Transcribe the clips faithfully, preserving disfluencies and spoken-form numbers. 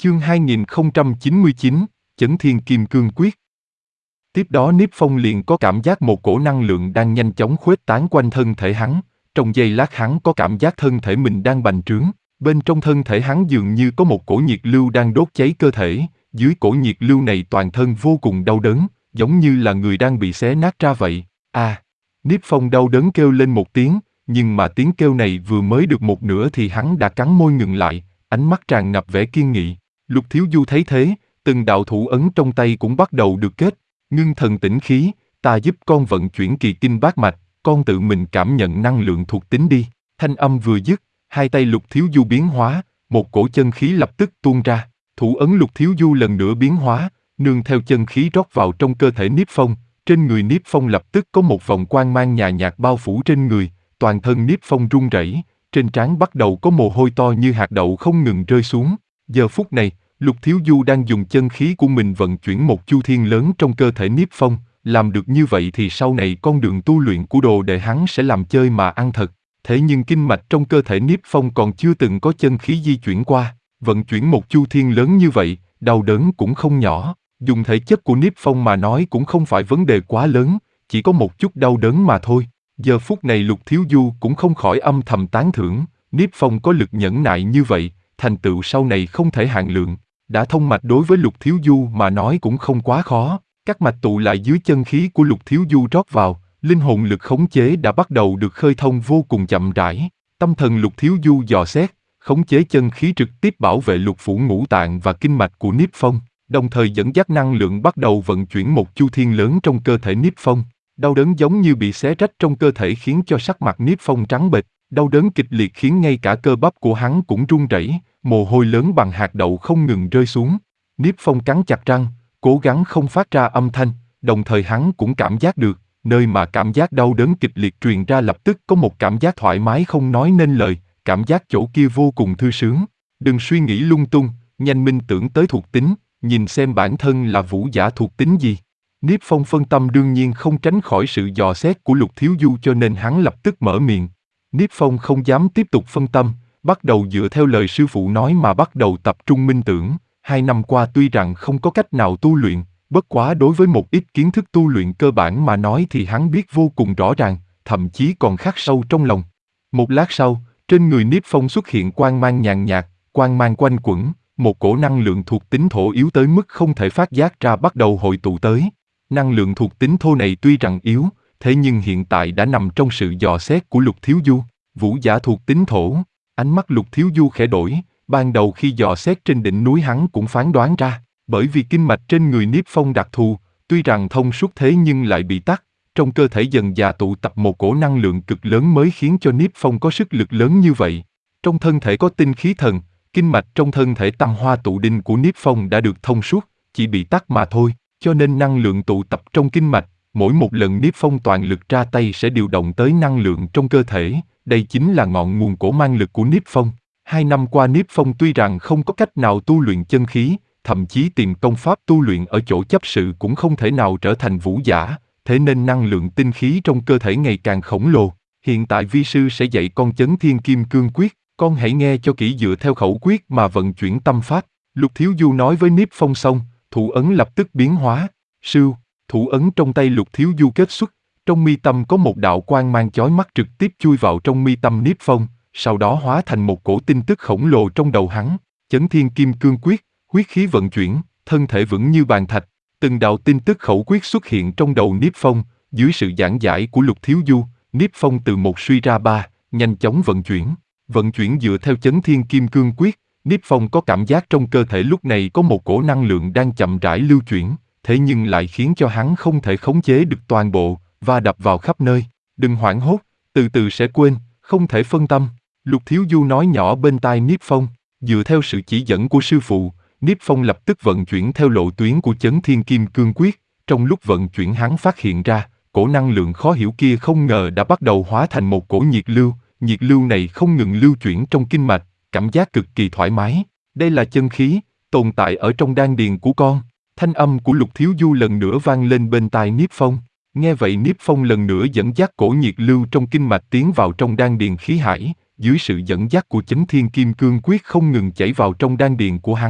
Chương hai nghìn không trăm chín mươi chín, Chấn Thiên Kim Cương Quyết. Tiếp đó Niếp Phong liền có cảm giác một cổ năng lượng đang nhanh chóng khuếch tán quanh thân thể hắn, trong giây lát hắn có cảm giác thân thể mình đang bành trướng, bên trong thân thể hắn dường như có một cổ nhiệt lưu đang đốt cháy cơ thể, dưới cổ nhiệt lưu này toàn thân vô cùng đau đớn, giống như là người đang bị xé nát ra vậy. À! Niếp Phong đau đớn kêu lên một tiếng, nhưng mà tiếng kêu này vừa mới được một nửa thì hắn đã cắn môi ngừng lại, ánh mắt tràn ngập vẻ kiên nghị. Lục Thiếu Du thấy thế, từng đạo thủ ấn trong tay cũng bắt đầu được kết. Ngưng thần tĩnh khí, ta giúp con vận chuyển kỳ kinh bát mạch, con tự mình cảm nhận năng lượng thuộc tính đi. Thanh âm vừa dứt, hai tay Lục Thiếu Du biến hóa, một cổ chân khí lập tức tuôn ra. Thủ ấn Lục Thiếu Du lần nữa biến hóa, nương theo chân khí rót vào trong cơ thể Niếp Phong. Trên người Niếp Phong lập tức có một vòng quang mang nhàn nhạt bao phủ trên người, toàn thân Niếp Phong run rẩy, trên trán bắt đầu có mồ hôi to như hạt đậu không ngừng rơi xuống. Giờ phút này, Lục Thiếu Du đang dùng chân khí của mình vận chuyển một chu thiên lớn trong cơ thể Niếp Phong, làm được như vậy thì sau này con đường tu luyện của đồ đệ hắn sẽ làm chơi mà ăn thật. Thế nhưng kinh mạch trong cơ thể Niếp Phong còn chưa từng có chân khí di chuyển qua, vận chuyển một chu thiên lớn như vậy, đau đớn cũng không nhỏ. Dùng thể chất của Niếp Phong mà nói cũng không phải vấn đề quá lớn, chỉ có một chút đau đớn mà thôi. Giờ phút này Lục Thiếu Du cũng không khỏi âm thầm tán thưởng, Niếp Phong có lực nhẫn nại như vậy, thành tựu sau này không thể hạn lượng. Đã thông mạch đối với Lục Thiếu Du mà nói cũng không quá khó, các mạch tụ lại dưới chân khí của Lục Thiếu Du rót vào, linh hồn lực khống chế đã bắt đầu được khơi thông vô cùng chậm rãi. Tâm thần Lục Thiếu Du dò xét, khống chế chân khí trực tiếp bảo vệ lục phủ ngũ tạng và kinh mạch của Niếp Phong, đồng thời dẫn dắt năng lượng bắt đầu vận chuyển một chu thiên lớn trong cơ thể Niếp Phong. Đau đớn giống như bị xé rách trong cơ thể khiến cho sắc mặt Niếp Phong trắng bệch, đau đớn kịch liệt khiến ngay cả cơ bắp của hắn cũng run rẩy, mồ hôi lớn bằng hạt đậu không ngừng rơi xuống. Niếp Phong cắn chặt răng, cố gắng không phát ra âm thanh, đồng thời hắn cũng cảm giác được, nơi mà cảm giác đau đớn kịch liệt truyền ra lập tức có một cảm giác thoải mái không nói nên lời, cảm giác chỗ kia vô cùng thư sướng. Đừng suy nghĩ lung tung, nhanh minh tưởng tới thuộc tính, nhìn xem bản thân là vũ giả thuộc tính gì. Niếp Phong phân tâm đương nhiên không tránh khỏi sự dò xét của Lục Thiếu Du cho nên hắn lập tức mở miệng. Niếp Phong không dám tiếp tục phân tâm, bắt đầu dựa theo lời sư phụ nói mà bắt đầu tập trung minh tưởng. Hai năm qua tuy rằng không có cách nào tu luyện, bất quá đối với một ít kiến thức tu luyện cơ bản mà nói thì hắn biết vô cùng rõ ràng, thậm chí còn khắc sâu trong lòng. Một lát sau, trên người Niếp Phong xuất hiện quang mang nhàn nhạt, quang mang quanh quẩn, một cổ năng lượng thuộc tính thổ yếu tới mức không thể phát giác ra bắt đầu hội tụ tới. Năng lượng thuộc tính thô này tuy rằng yếu, thế nhưng hiện tại đã nằm trong sự dò xét của Lục Thiếu Du, vũ giả thuộc tính thổ. Ánh mắt Lục Thiếu Du khẽ đổi, ban đầu khi dò xét trên đỉnh núi hắn cũng phán đoán ra, bởi vì kinh mạch trên người Niếp Phong đặc thù, tuy rằng thông suốt thế nhưng lại bị tắc, trong cơ thể dần dà tụ tập một cổ năng lượng cực lớn mới khiến cho Niếp Phong có sức lực lớn như vậy. Trong thân thể có tinh khí thần, kinh mạch trong thân thể tam hoa tụ đinh của Niếp Phong đã được thông suốt, chỉ bị tắc mà thôi, cho nên năng lượng tụ tập trong kinh mạch, mỗi một lần Niếp Phong toàn lực ra tay sẽ điều động tới năng lượng trong cơ thể, đây chính là ngọn nguồn cổ mang lực của Niếp Phong. Hai năm qua Niếp Phong tuy rằng không có cách nào tu luyện chân khí, thậm chí tìm công pháp tu luyện ở chỗ chấp sự cũng không thể nào trở thành vũ giả, thế nên năng lượng tinh khí trong cơ thể ngày càng khổng lồ. Hiện tại vi sư sẽ dạy con Chấn Thiên Kim Cương Quyết, con hãy nghe cho kỹ dựa theo khẩu quyết mà vận chuyển tâm pháp. Lục Thiếu Du nói với Niếp Phong xong, thủ ấn lập tức biến hóa. Sưu, thủ ấn trong tay Lục Thiếu Du kết xuất, trong mi tâm có một đạo quang mang chói mắt trực tiếp chui vào trong mi tâm Niếp Phong, sau đó hóa thành một cổ tin tức khổng lồ trong đầu hắn. Chấn Thiên Kim Cương Quyết, huyết khí vận chuyển, thân thể vững như bàn thạch. Từng đạo tin tức khẩu quyết xuất hiện trong đầu Niếp Phong, dưới sự giảng giải của Lục Thiếu Du, Niếp Phong từ một suy ra ba, nhanh chóng vận chuyển. Vận chuyển dựa theo Chấn Thiên Kim Cương Quyết, Niếp Phong có cảm giác trong cơ thể lúc này có một cổ năng lượng đang chậm rãi lưu chuyển, thế nhưng lại khiến cho hắn không thể khống chế được toàn bộ, và đập vào khắp nơi. Đừng hoảng hốt, từ từ sẽ quên, không thể phân tâm. Lục Thiếu Du nói nhỏ bên tai Niếp Phong, dựa theo sự chỉ dẫn của sư phụ, Niếp Phong lập tức vận chuyển theo lộ tuyến của Chấn Thiên Kim Cương Quyết. Trong lúc vận chuyển hắn phát hiện ra, cổ năng lượng khó hiểu kia không ngờ đã bắt đầu hóa thành một cổ nhiệt lưu, nhiệt lưu này không ngừng lưu chuyển trong kinh mạch, cảm giác cực kỳ thoải mái. Đây là chân khí, tồn tại ở trong đan điền của con. Thanh âm của Lục Thiếu Du lần nữa vang lên bên tai Niếp Phong. Nghe vậy Niếp Phong lần nữa dẫn dắt cổ nhiệt lưu trong kinh mạch tiến vào trong đan điền khí hải, dưới sự dẫn dắt của Chấn Thiên Kim Cương Quyết không ngừng chảy vào trong đan điền của hắn.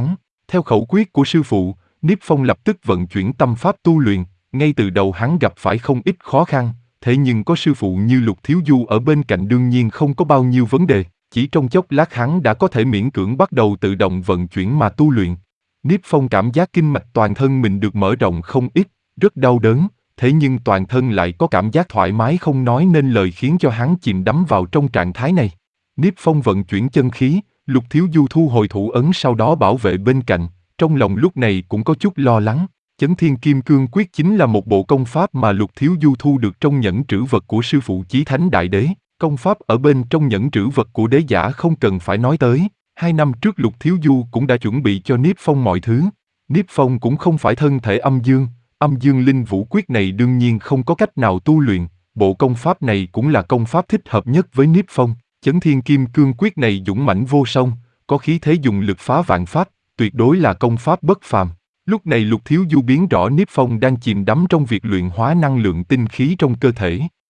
Theo khẩu quyết của sư phụ, Niếp Phong lập tức vận chuyển tâm pháp tu luyện, ngay từ đầu hắn gặp phải không ít khó khăn, thế nhưng có sư phụ như Lục Thiếu Du ở bên cạnh đương nhiên không có bao nhiêu vấn đề, chỉ trong chốc lát hắn đã có thể miễn cưỡng bắt đầu tự động vận chuyển mà tu luyện. Niếp Phong cảm giác kinh mạch toàn thân mình được mở rộng không ít, rất đau đớn, thế nhưng toàn thân lại có cảm giác thoải mái không nói nên lời khiến cho hắn chìm đắm vào trong trạng thái này. Niếp Phong vận chuyển chân khí, Lục Thiếu Du thu hồi thủ ấn sau đó bảo vệ bên cạnh, trong lòng lúc này cũng có chút lo lắng. Chấn Thiên Kim Cương Quyết chính là một bộ công pháp mà Lục Thiếu Du thu được trong nhẫn trữ vật của sư phụ Chí Thánh Đại Đế. Công pháp ở bên trong nhẫn trữ vật của đế giả không cần phải nói tới. Hai năm trước Lục Thiếu Du cũng đã chuẩn bị cho Niếp Phong mọi thứ. Niếp Phong cũng không phải thân thể âm dương, âm dương linh vũ quyết này đương nhiên không có cách nào tu luyện. Bộ công pháp này cũng là công pháp thích hợp nhất với Niếp Phong. Chấn Thiên Kim Cương Quyết này dũng mãnh vô song, có khí thế dùng lực phá vạn pháp, tuyệt đối là công pháp bất phàm. Lúc này Lục Thiếu Du biến rõ Niếp Phong đang chìm đắm trong việc luyện hóa năng lượng tinh khí trong cơ thể.